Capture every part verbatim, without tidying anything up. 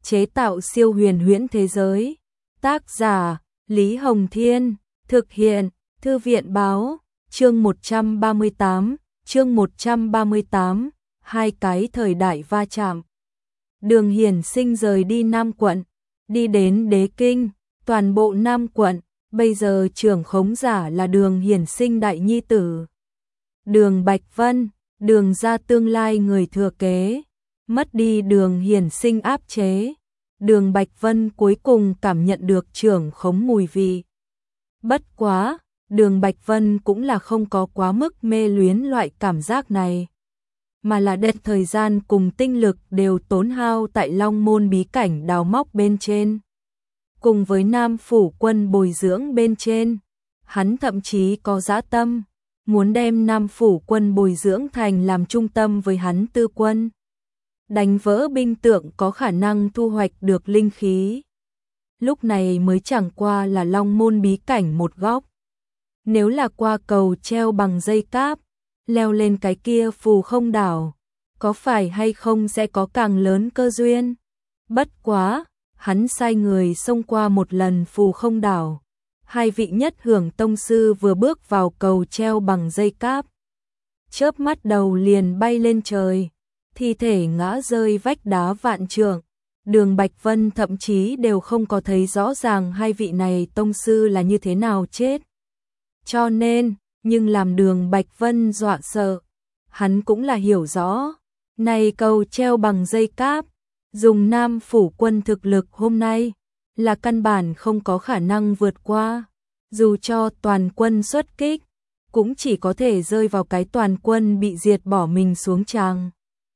chế tạo siêu huyền huyễn thế giới. Tác giả Lý Hồng Thiên, thực hiện Thư viện Báo, chương một trăm ba mươi tám, chương một trăm ba mươi tám, hai cái thời đại va chạm. Đường Hiển Sinh rời đi Nam quận, đi đến Đế Kinh, toàn bộ Nam quận, bây giờ trưởng khống giả là Đường Hiển Sinh đại nhi tử. Đường Bạch Vân, Đường gia tương lai người thừa kế, mất đi Đường Hiển Sinh áp chế. Đường Bạch Vân cuối cùng cảm nhận được trưởng khống mùi vị. Bất quá, Đường Bạch Vân cũng là không có quá mức mê luyến loại cảm giác này, mà là đem thời gian cùng tinh lực đều tốn hao tại Long Môn bí cảnh đào móc bên trên. Cùng với Nam Phủ quân bồi dưỡng bên trên, hắn thậm chí có dã tâm, muốn đem Nam Phủ quân bồi dưỡng thành làm trung tâm với hắn tư quân. Đánh vỡ binh tượng có khả năng thu hoạch được linh khí. Lúc này mới chẳng qua là Long Môn bí cảnh một góc. Nếu là qua cầu treo bằng dây cáp, leo lên cái kia phù không đảo, có phải hay không sẽ có càng lớn cơ duyên? Bất quá, hắn sai người xông qua một lần phù không đảo. Hai vị nhất hưởng tông sư vừa bước vào cầu treo bằng dây cáp, chớp mắt đầu liền bay lên trời, thi thể ngã rơi vách đá vạn trượng. Đường Bạch Vân thậm chí đều không có thấy rõ ràng hai vị này tông sư là như thế nào chết. Cho nên, nhưng làm Đường Bạch Vân dọa sợ, hắn cũng là hiểu rõ, này cầu treo bằng dây cáp, dùng Nam Phủ quân thực lực hôm nay, là căn bản không có khả năng vượt qua, dù cho toàn quân xuất kích, cũng chỉ có thể rơi vào cái toàn quân bị diệt bỏ mình xuống tràng.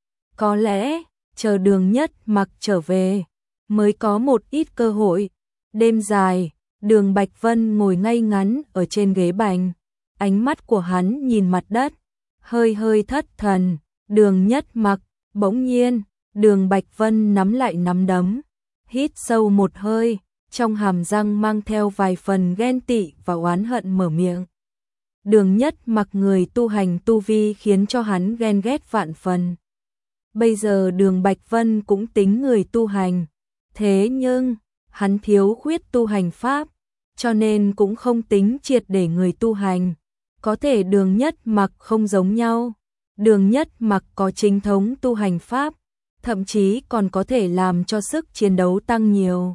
Có lẽ, chờ Đường Nhất Mặc trở về, mới có một ít cơ hội. Đêm dài, Đường Bạch Vân ngồi ngay ngắn ở trên ghế bành, ánh mắt của hắn nhìn mặt đất, hơi hơi thất thần. Đường Nhất Mặc, bỗng nhiên, Đường Bạch Vân nắm lại nắm đấm, hít sâu một hơi, trong hàm răng mang theo vài phần ghen tị và oán hận mở miệng. Đường Nhất Mặc người tu hành tu vi khiến cho hắn ghen ghét vạn phần. Bây giờ Đường Bạch Vân cũng tính người tu hành, thế nhưng, hắn thiếu khuyết tu hành pháp, cho nên cũng không tính triệt để người tu hành. Có thể Đường Nhất Mặc không giống nhau, Đường Nhất Mặc có chính thống tu hành pháp, thậm chí còn có thể làm cho sức chiến đấu tăng nhiều.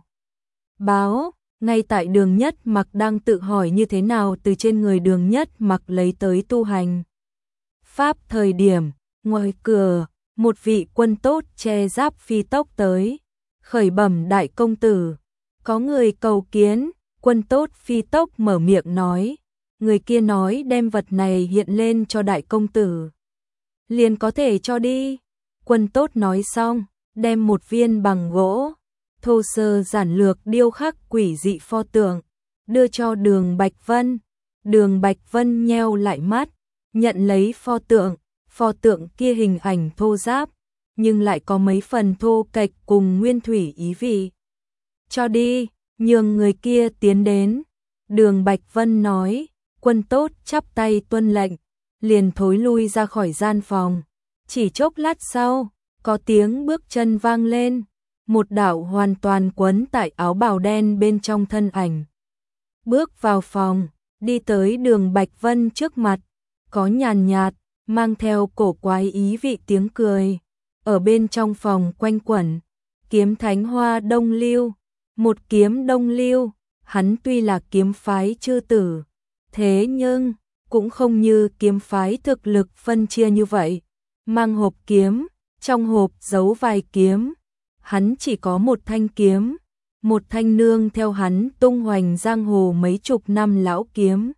Báo, ngay tại Đường Nhất Mặc đang tự hỏi như thế nào từ trên người Đường Nhất Mặc lấy tới tu hành pháp thời điểm, ngoài cửa, một vị quân tốt che giáp phi tốc tới, khởi bẩm đại công tử, có người cầu kiến. Quân tốt phi tốc mở miệng nói, người kia nói đem vật này hiện lên cho đại công tử, liền có thể cho đi. Quân tốt nói xong, đem một viên bằng gỗ, thô sơ giản lược điêu khắc quỷ dị pho tượng, đưa cho Đường Bạch Vân. Đường Bạch Vân nheo lại mắt, nhận lấy pho tượng, pho tượng kia hình ảnh thô ráp, nhưng lại có mấy phần thô kệch cùng nguyên thủy ý vị. Cho đi, nhường người kia tiến đến. Đường Bạch Vân nói, quân tốt chắp tay tuân lệnh, liền thối lui ra khỏi gian phòng. Chỉ chốc lát sau, có tiếng bước chân vang lên, một đạo hoàn toàn quấn tại áo bào đen bên trong thân ảnh. Bước vào phòng, đi tới Đường Bạch Vân trước mặt, có nhàn nhạt, mang theo cổ quái ý vị tiếng cười. Ở bên trong phòng quanh quẩn, kiếm thánh Hoa Đông Lưu, một kiếm Đông Lưu, hắn tuy là kiếm phái chư tử, thế nhưng, cũng không như kiếm phái thực lực phân chia như vậy. Mang hộp kiếm, trong hộp giấu vài kiếm, hắn chỉ có một thanh kiếm, một thanh nương theo hắn tung hoành giang hồ mấy chục năm lão kiếm.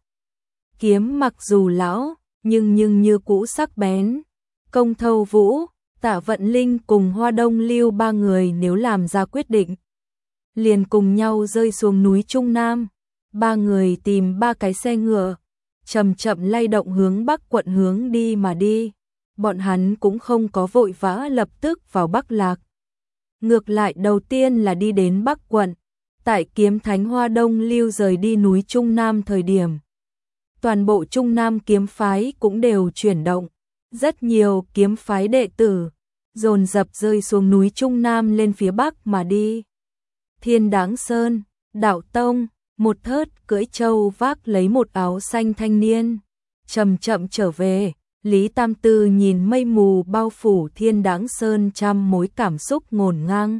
Kiếm mặc dù lão, nhưng nhưng như cũ sắc bén. Công Thâu Vũ, Tạ Vận Linh cùng Hoa Đông Lưu ba người nếu làm ra quyết định, liền cùng nhau rơi xuống núi Trung Nam. Ba người tìm ba cái xe ngựa, chậm chậm lay động hướng Bắc quận hướng đi mà đi. Bọn hắn cũng không có vội vã lập tức vào Bắc Lạc. Ngược lại đầu tiên là đi đến Bắc quận. Tại kiếm thánh Hoa Đông Lưu rời đi núi Trung Nam thời điểm, toàn bộ Trung Nam kiếm phái cũng đều chuyển động. Rất nhiều kiếm phái đệ tử, dồn dập rơi xuống núi Trung Nam lên phía bắc mà đi. Thiên Đáng Sơn, Đạo Tông, một thớt cưỡi trâu vác lấy một áo xanh thanh niên, chậm chậm trở về. Lý Tam Tư nhìn mây mù bao phủ Thiên Đáng Sơn trăm mối cảm xúc ngổn ngang.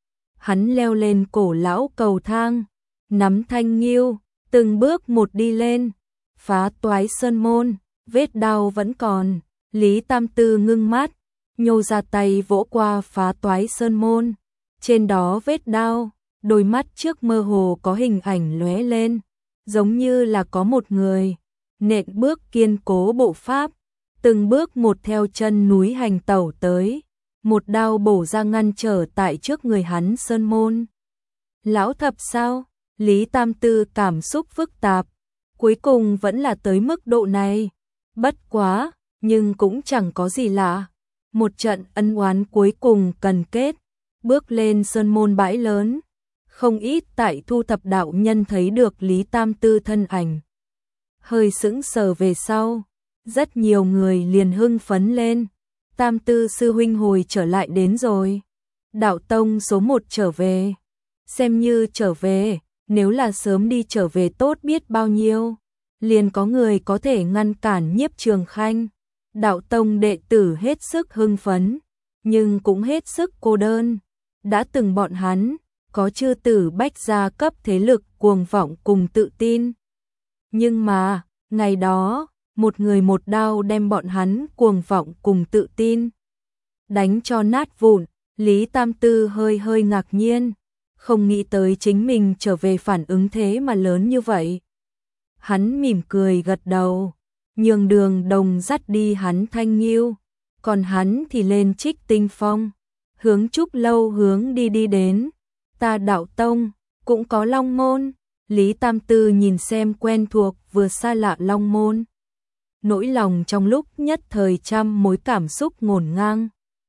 Hắn leo lên cổ lão cầu thang, nắm thanh nghiêu, từng bước một đi lên, phá toái sơn môn, vết đau vẫn còn. Lý Tam Tư ngưng mắt, nhô ra tay vỗ qua phá toái sơn môn, trên đó vết đau, đôi mắt trước mơ hồ có hình ảnh lóe lên, giống như là có một người nện bước kiên cố bộ pháp, từng bước một theo chân núi hành tẩu tới, một đao bổ ra ngăn trở tại trước người hắn sơn môn. Lão thập sao? Lý Tam Tư cảm xúc phức tạp, cuối cùng vẫn là tới mức độ này. Bất quá, nhưng cũng chẳng có gì lạ. Một trận ân oán cuối cùng cần kết, bước lên sơn môn bãi lớn. Không ít tại thu thập đạo nhân thấy được Lý Tam Tư thân ảnh, hơi sững sờ về sau. Rất nhiều người liền hưng phấn lên. Tam Tư sư huynh hồi trở lại đến rồi. Đạo tông số một trở về. Xem như trở về, nếu là sớm đi trở về tốt biết bao nhiêu. Liền có người có thể ngăn cản Nhiếp Trường Khanh. Đạo tông đệ tử hết sức hưng phấn, nhưng cũng hết sức cô đơn. Đã từng bọn hắn, có chư tử bách gia cấp thế lực cuồng vọng cùng tự tin. Nhưng mà, ngày đó, một người một đao đem bọn hắn cuồng vọng cùng tự tin đánh cho nát vụn. Lý Tam Tư hơi hơi ngạc nhiên, không nghĩ tới chính mình trở về phản ứng thế mà lớn như vậy. Hắn mỉm cười gật đầu, nhường đường đồng dắt đi hắn thanh nghiêu, còn hắn thì lên Trích Tinh Phong, hướng Trúc Lâu hướng đi đi đến. Ta Đạo Tông, cũng có Long Môn. Lý Tam Tư nhìn xem quen thuộc vừa xa lạ Long Môn. Nỗi lòng trong lúc nhất thời trăm mối cảm xúc ngổn ngang.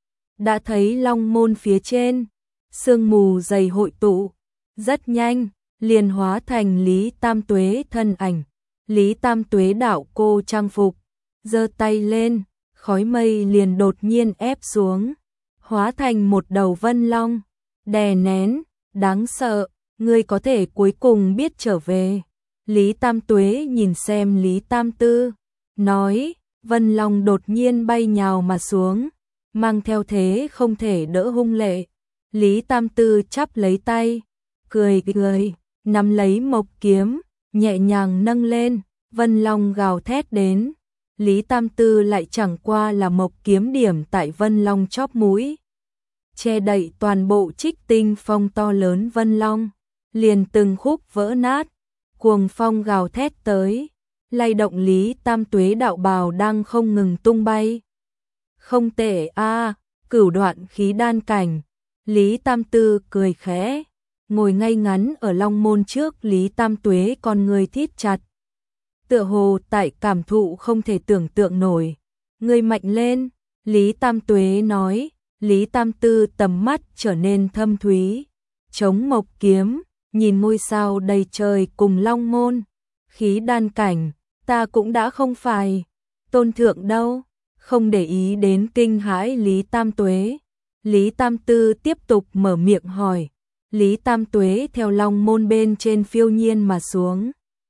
Đã thấy Long Môn phía trên, sương mù dày hội tụ, rất nhanh, liền hóa thành Lý Tam Tuế thân ảnh. Lý Tam Tuế đạo cô trang phục, giơ tay lên, khói mây liền đột nhiên ép xuống, hóa thành một đầu vân long, đè nén, đáng sợ, ngươi có thể cuối cùng biết trở về. Lý Tam Tuế nhìn xem Lý Tam Tư, nói, vân long đột nhiên bay nhào mà xuống, mang theo thế không thể đỡ hung lệ. Lý Tam Tư chắp lấy tay, cười cười, nắm lấy mộc kiếm, nhẹ nhàng nâng lên, vân long gào thét đến. Lý Tam Tư lại chẳng qua là mộc kiếm điểm tại vân long chóp mũi, che đậy toàn bộ Trích Tinh Phong to lớn vân long, liền từng khúc vỡ nát, cuồng phong gào thét tới, lay động Lý Tam Tuế đạo bào đang không ngừng tung bay. Không tệ a, à, cửu đoạn khí đan cảnh. Lý Tam Tư cười khẽ, ngồi ngay ngắn ở long môn trước. Lý Tam Tuế con người thít chặt, tựa hồ tại cảm thụ không thể tưởng tượng nổi. Người mạnh lên, Lý Tam Tuế nói. Lý Tam Tư tầm mắt trở nên thâm thúy, chống mộc kiếm, nhìn ngôi sao đầy trời cùng long môn. Khí đan cảnh, ta cũng đã không phải. Tôn thượng đâu? Không để ý đến kinh hãi Lý Tam Tuế. Lý Tam Tư tiếp tục mở miệng hỏi. Lý Tam Tuế theo long môn bên trên phiêu nhiên mà xuống.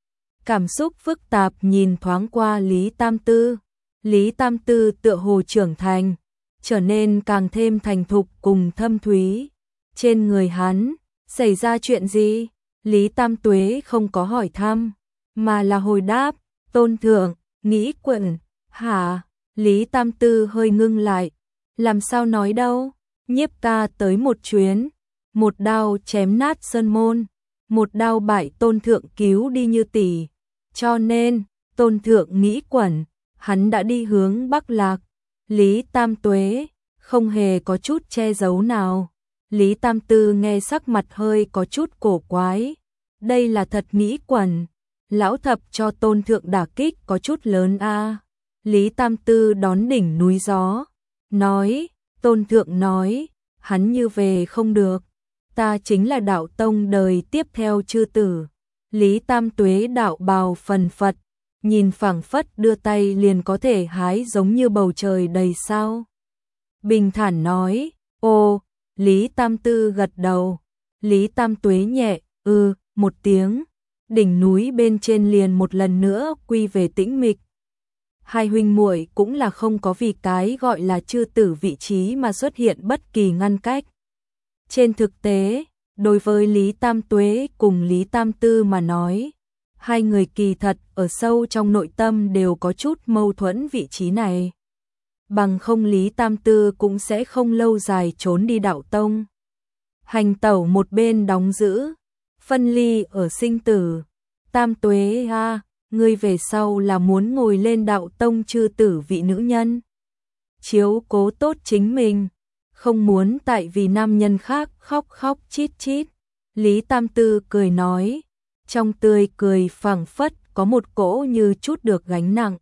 Cảm xúc phức tạp nhìn thoáng qua Lý Tam Tư. Lý Tam Tư tựa hồ trưởng thành, trở nên càng thêm thành thục cùng thâm thúy. Trên người hắn, xảy ra chuyện gì? Lý Tam Tuế không có hỏi thăm, mà là hồi đáp, tôn thượng, nghĩ quận, hả? Lý Tam Tư hơi ngưng lại, làm sao nói đâu? Nhiếp ca tới một chuyến, một đao chém nát sơn môn, một đao bại tôn thượng cứu đi Như Tỷ. Cho nên, tôn thượng nghĩ quẩn, hắn đã đi hướng Bắc Lạc. Lý Tam Tuế không hề có chút che giấu nào. Lý Tam Tư nghe sắc mặt hơi có chút cổ quái. Đây là thật nghĩ quẩn. Lão thập cho tôn thượng đả kích có chút lớn a. À. Lý Tam Tư đón đỉnh núi gió, nói, tôn thượng nói, hắn như về không được. Ta chính là đạo tông đời tiếp theo chư tử. Lý Tam Tuế đạo bào phần phật, nhìn phảng phất đưa tay liền có thể hái giống như bầu trời đầy sao. bình thản nói. Ô, Lý Tam Tư gật đầu. Lý Tam Tuế nhẹ, ư, một tiếng. Đỉnh núi bên trên liền một lần nữa quy về tĩnh mịch. Hai huynh muội cũng là không có vì cái gọi là chư tử vị trí mà xuất hiện bất kỳ ngăn cách. Trên thực tế, đối với Lý Tam Tuế cùng Lý Tam Tư mà nói, hai người kỳ thật ở sâu trong nội tâm đều có chút mâu thuẫn vị trí này. Bằng không Lý Tam Tư cũng sẽ không lâu dài trốn đi đạo tông. Hành tẩu một bên đóng giữ, phân ly ở sinh tử. Tam Tuế a, ngươi về sau là muốn ngồi lên đạo tông chư tử vị nữ nhân. Chiếu cố tốt chính mình, không muốn tại vì nam nhân khác khóc khóc chít chít. Lý Tam Tư cười nói, trong tươi cười phảng phất có một cỗ như chút được gánh nặng.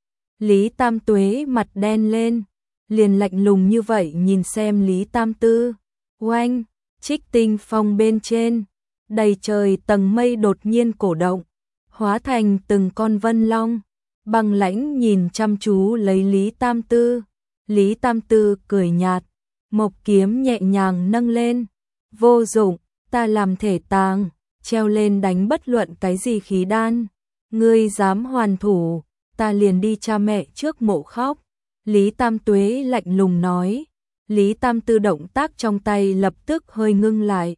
Lý Tam Tuế mặt đen lên, liền lạnh lùng như vậy nhìn xem Lý Tam Tư. Oanh, Trích Tinh Phong bên trên, đầy trời tầng mây đột nhiên cổ động, hóa thành từng con vân long, băng lãnh nhìn chăm chú lấy Lý Tam Tư. Lý Tam Tư cười nhạt, mộc kiếm nhẹ nhàng nâng lên. Vô dụng, ta làm thể tàng, treo lên đánh bất luận cái gì khí đan. Ngươi dám hoàn thủ, ta liền đi cha mẹ trước mộ khóc. Lý Tam Tuế lạnh lùng nói. Lý Tam Tư động tác trong tay lập tức hơi ngưng lại.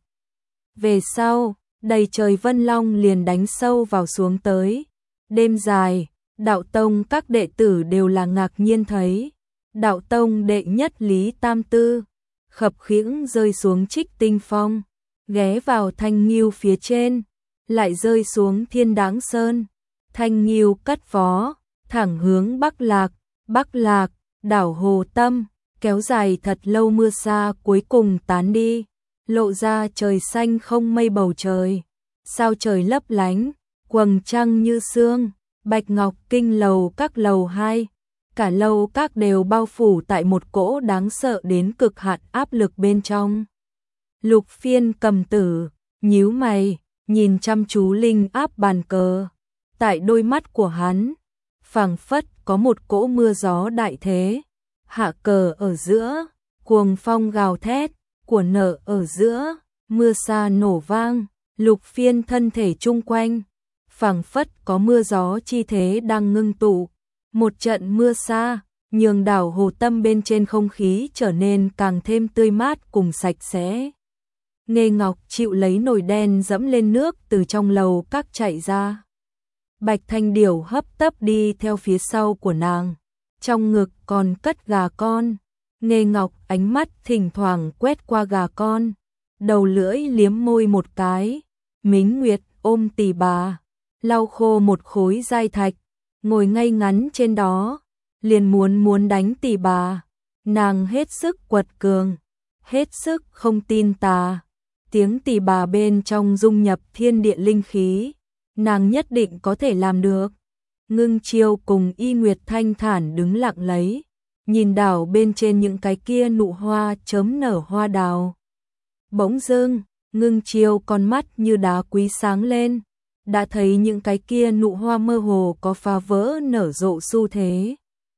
Về sau, đầy trời vân long liền đánh sâu vào xuống tới. Đêm dài, đạo tông các đệ tử đều là ngạc nhiên thấy. Đạo tông đệ nhất Lý Tam Tư, khập khiễng rơi xuống Trích Tinh Phong, ghé vào Thanh Nghiêu phía trên, lại rơi xuống Thiên Đáng Sơn. Thanh Nghiêu cất vó, thẳng hướng Bắc Lạc. Bắc Lạc, đảo Hồ Tâm, kéo dài thật lâu mưa xa cuối cùng tán đi, lộ ra trời xanh không mây bầu trời. Sao trời lấp lánh, quầng trăng như sương. Bạch Ngọc Kinh lầu các lầu hai, cả lầu các đều bao phủ tại một cỗ đáng sợ đến cực hạn áp lực bên trong. Lục Phiên cầm tử, nhíu mày, nhìn chăm chú linh áp bàn cờ. Tại đôi mắt của hắn, phảng phất có một cỗ mưa gió đại thế. Hạ cờ ở giữa, cuồng phong gào thét, của nợ ở giữa, mưa sa nổ vang. Lục Phiên thân thể chung quanh, phảng phất có mưa gió chi thế đang ngưng tụ. Một trận mưa sa, nhường đảo Hồ Tâm bên trên không khí trở nên càng thêm tươi mát cùng sạch sẽ. Nghê Ngọc chịu lấy nồi đen dẫm lên nước từ trong lầu các chạy ra. Bạch Thanh Điểu hấp tấp đi theo phía sau của nàng, trong ngực còn cất gà con. Nghê Ngọc ánh mắt thỉnh thoảng quét qua gà con, đầu lưỡi liếm môi một cái. Mính Nguyệt ôm Tỷ Bà, lau khô một khối dai thạch, ngồi ngay ngắn trên đó, liền muốn muốn đánh Tỷ Bà. Nàng hết sức quật cường, hết sức không tin tà. Tiếng Tỷ Bà bên trong dung nhập thiên địa linh khí, nàng nhất định có thể làm được. Ngưng Chiêu cùng Y Nguyệt thanh thản đứng lặng lấy, nhìn đảo bên trên những cái kia nụ hoa chớm nở hoa đào. Bỗng dưng, Ngưng Chiêu con mắt như đá quý sáng lên, đã thấy những cái kia nụ hoa mơ hồ có phá vỡ nở rộ xu thế.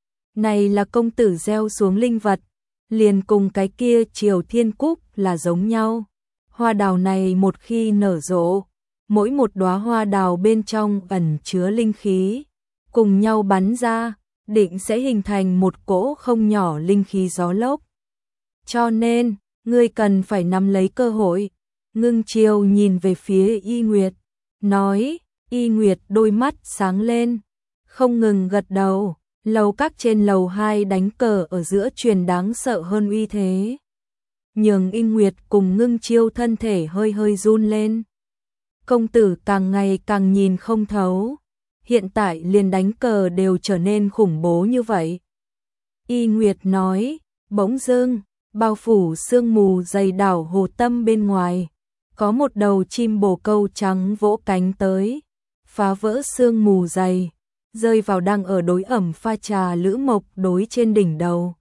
Này là công tử gieo xuống linh vật, liền cùng cái kia Triều Thiên Cúc là giống nhau. Hoa đào này một khi nở rộ, mỗi một đóa hoa đào bên trong ẩn chứa linh khí, cùng nhau bắn ra, định sẽ hình thành một cỗ không nhỏ linh khí gió lốc. Cho nên, ngươi cần phải nắm lấy cơ hội. Ngưng Chiêu nhìn về phía Y Nguyệt, nói. Y Nguyệt đôi mắt sáng lên, không ngừng gật đầu. Lầu các trên lầu hai đánh cờ ở giữa truyền đáng sợ hơn uy thế, nhường Y Nguyệt cùng Ngưng Chiêu thân thể hơi hơi run lên. Công tử càng ngày càng nhìn không thấu, hiện tại liền đánh cờ đều trở nên khủng bố như vậy. Y Nguyệt nói. Bỗng dưng, bao phủ sương mù dày đảo Hồ Tâm bên ngoài, có một đầu chim bồ câu trắng vỗ cánh tới, phá vỡ sương mù dày, rơi vào đang ở đối ẩm pha trà Lữ Mộc Đối trên đỉnh đầu.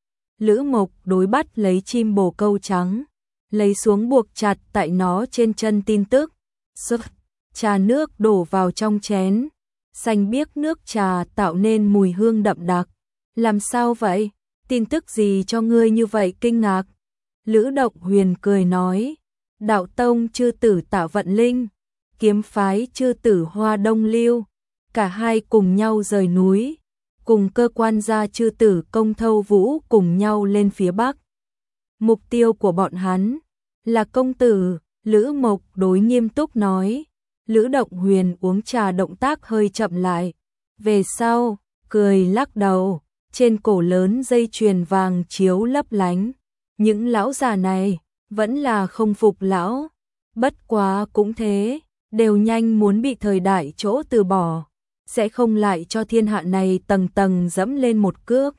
Lữ Mộc Đối bắt lấy chim bồ câu trắng, lấy xuống buộc chặt tại nó trên chân tin tức. Sức, trà nước đổ vào trong chén, xanh biếc nước trà tạo nên mùi hương đậm đặc. Làm sao vậy? tin tức gì cho ngươi như vậy kinh ngạc? Lữ Động Huyền cười nói, đạo tông chư tử Tạ Vận Linh, kiếm phái chư tử Hoa Đông Lưu, cả hai cùng nhau rời núi, cùng cơ quan gia chư tử Công Thâu Vũ cùng nhau lên phía Bắc. Mục tiêu của bọn hắn là công tử, Lữ Mộc đối nghiêm túc nói. Lữ Động Huyền uống trà động tác hơi chậm lại, về sau, cười lắc đầu, trên cổ lớn dây chuyền vàng chiếu lấp lánh. Những lão già này vẫn là không phục lão, bất quá cũng thế, đều nhanh muốn bị thời đại chỗ từ bỏ, sẽ không lại cho thiên hạ này tầng tầng dẫm lên một cước.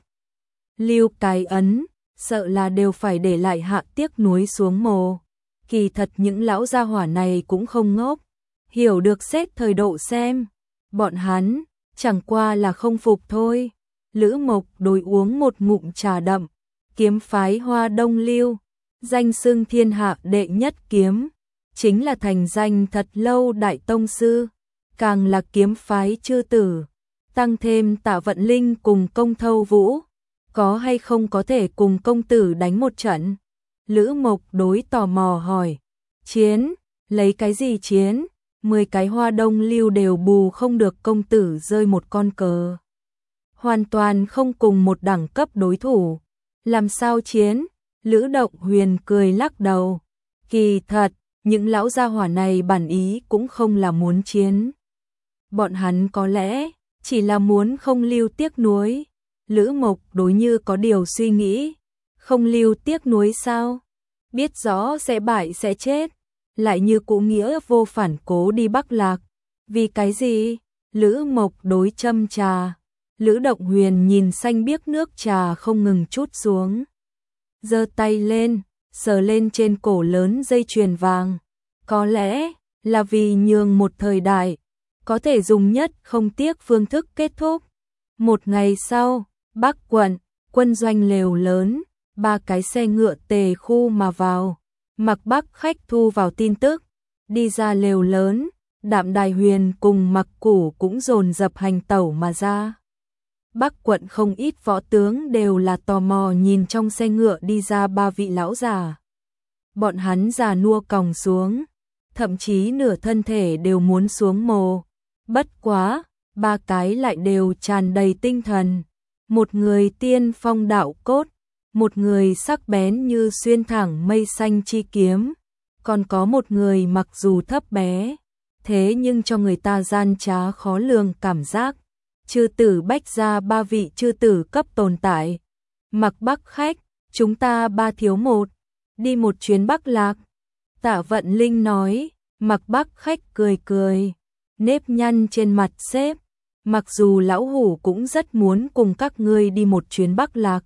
Lưu cái ấn, sợ là đều phải để lại hạ tiếc nuối xuống mồ. Kỳ thật những lão gia hỏa này cũng không ngốc, hiểu được xét thời độ xem, bọn hắn chẳng qua là không phục thôi. Lữ Mộc đối uống một ngụm trà đậm, kiếm phái Hoa Đông Lưu, danh xưng thiên hạ đệ nhất kiếm, chính là thành danh thật lâu đại tông sư, càng là kiếm phái chư tử, tăng thêm Tạ Vận Linh cùng Công Thâu Vũ, có hay không có thể cùng công tử đánh một trận? Lữ Mộc đối tò mò hỏi, chiến, lấy cái gì chiến? Mười cái Hoa Đông Lưu đều bù không được công tử rơi một con cờ. Hoàn toàn không cùng một đẳng cấp đối thủ, làm sao chiến? Lữ Động Huyền cười lắc đầu, kỳ thật, những lão gia hỏa này bản ý cũng không là muốn chiến. Bọn hắn có lẽ chỉ là muốn không lưu tiếc nuối. Lữ Mộc đối như có điều suy nghĩ, không lưu tiếc nuối sao? Biết rõ sẽ bại sẽ chết, lại như cũ nghĩa vô phản cố đi Bắc Lạc. Vì cái gì? Lữ Mộc đối châm trà. Lữ Động Huyền nhìn xanh biếc nước trà không ngừng trút xuống, giơ tay lên, sờ lên trên cổ lớn dây chuyền vàng. Có lẽ là vì nhường một thời đại, có thể dùng nhất không tiếc phương thức kết thúc. Một ngày sau, Bắc quận, quân doanh lều lớn, ba cái xe ngựa tề khu mà vào. Mặc Bắc khách thu vào tin tức, đi ra lều lớn, Đạm Đài Huyền cùng Mặc Củ cũng dồn dập hành tẩu mà ra. Bắc quận không ít võ tướng đều là tò mò nhìn trong xe ngựa đi ra ba vị lão già. Bọn hắn già nua còng xuống, thậm chí nửa thân thể đều muốn xuống mồ. Bất quá, ba cái lại đều tràn đầy tinh thần. Một người tiên phong đạo cốt, một người sắc bén như xuyên thẳng mây xanh chi kiếm, còn có một người mặc dù thấp bé, thế nhưng cho người ta gian trá khó lường cảm giác. Chư tử Bách gia ba vị chư tử cấp tồn tại. Mặc Bắc khách, chúng ta ba thiếu một, đi một chuyến Bắc Lạc. Tạ Vận Linh nói. Mặc Bắc khách cười cười, nếp nhăn trên mặt xếp. Mặc dù lão hủ cũng rất muốn cùng các ngươi đi một chuyến Bắc Lạc.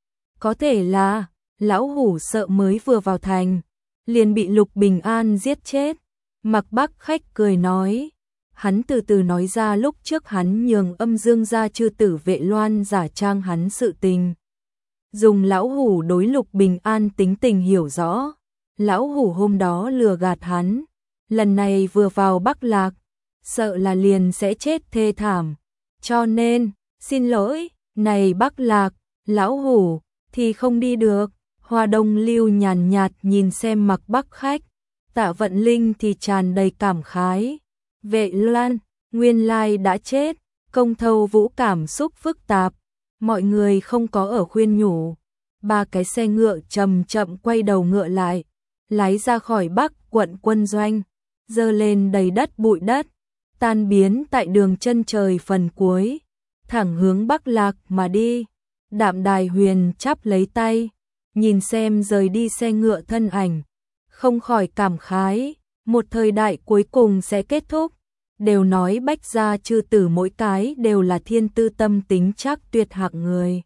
Có thể là, lão hủ sợ mới vừa vào thành, liền bị Lục Bình An giết chết. Mặc Bắc khách cười nói. Hắn từ từ nói ra lúc trước hắn nhường Âm Dương gia chư tử Vệ Loan giả trang hắn sự tình. Dùng lão hủ đối Lục Bình An tính tình hiểu rõ. Lão hủ hôm đó lừa gạt hắn, lần này vừa vào Bắc Lạc, sợ là liền sẽ chết thê thảm. Cho nên, xin lỗi, này Bắc Lạc, lão hủ thì không đi được. Hoa Đông Lưu nhàn nhạt nhìn xem Mặc Bắc khách, Tạ Vận Linh thì tràn đầy cảm khái. Vệ Loan, nguyên lai đã chết. Công Thâu Vũ cảm xúc phức tạp, mọi người không có ở khuyên nhủ. Ba cái xe ngựa chậm chậm quay đầu ngựa lại, lái ra khỏi Bắc quận quân doanh, dơ lên đầy đất bụi đất, tan biến tại đường chân trời phần cuối, thẳng hướng Bắc Lạc mà đi. Đạm Đài Huyền chắp lấy tay, nhìn xem rời đi xe ngựa thân ảnh, không khỏi cảm khái, một thời đại cuối cùng sẽ kết thúc. Đều nói Bách gia chư tử mỗi cái đều là thiên tư tâm tính chắc tuyệt hạng người.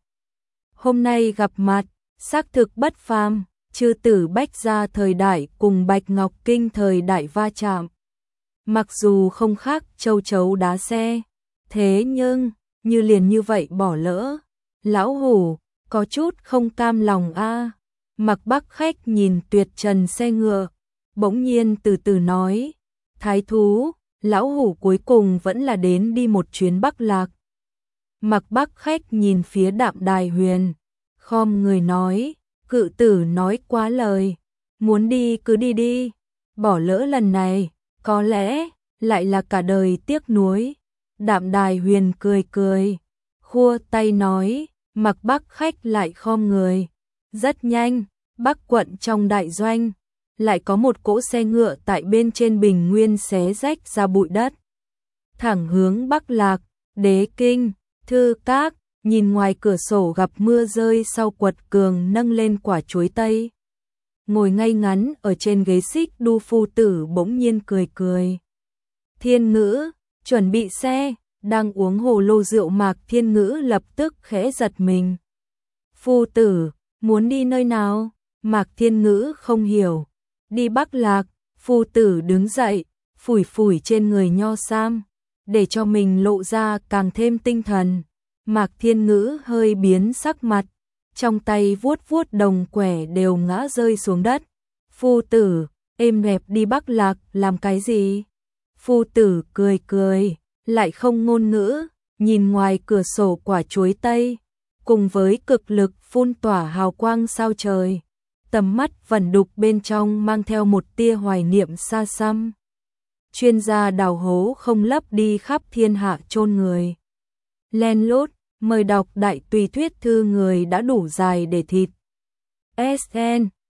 Hôm nay gặp mặt, xác thực bất phàm, chư tử Bách gia thời đại cùng Bạch Ngọc Kinh thời đại va chạm. Mặc dù không khác châu chấu đá xe, thế nhưng, như liền như vậy bỏ lỡ. Lão hủ, có chút không cam lòng a. À. Mặc Bắc khách nhìn tuyệt trần xe ngựa, bỗng nhiên từ từ nói, thái thú, lão hủ cuối cùng vẫn là đến đi một chuyến Bắc Lạc. Mặc Bắc khách nhìn phía Đạm Đài Huyền, khom người nói, cự tử nói quá lời, muốn đi cứ đi đi, bỏ lỡ lần này, có lẽ lại là cả đời tiếc nuối. Đạm Đài Huyền cười cười, khua tay nói, Mặc Bắc khách lại khom người. Rất nhanh, Bắc quận trong đại doanh, lại có một cỗ xe ngựa tại bên trên bình nguyên xé rách ra bụi đất. Thẳng hướng Bắc Lạc, Đế Kinh, Thư Các, nhìn ngoài cửa sổ gặp mưa rơi sau quật cường nâng lên quả chuối tây. Ngồi ngay ngắn ở trên ghế xích đu phu tử bỗng nhiên cười cười. Thiên Ngữ, chuẩn bị xe, đang uống hồ lô rượu Mạc Thiên Ngữ lập tức khẽ giật mình. Phu tử, muốn đi nơi nào? Mạc Thiên Ngữ không hiểu. Đi Bắc Lạc, phu tử đứng dậy, phủi phủi trên người nho sam, để cho mình lộ ra càng thêm tinh thần. Mạc Thiên Ngữ hơi biến sắc mặt, trong tay vuốt vuốt đồng quẻ đều ngã rơi xuống đất. Phu tử, êm đẹp đi Bắc Lạc làm cái gì? Phu tử cười cười, lại không ngôn ngữ, nhìn ngoài cửa sổ quả chuối tây, cùng với cực lực phun tỏa hào quang sao trời. Tầm mắt vẩn đục bên trong mang theo một tia hoài niệm xa xăm. Chuyên gia đào hố không lấp đi khắp thiên hạ chôn người. Len lút, mời đọc đại tùy thuyết thư người đã đủ dài để thịt. ét en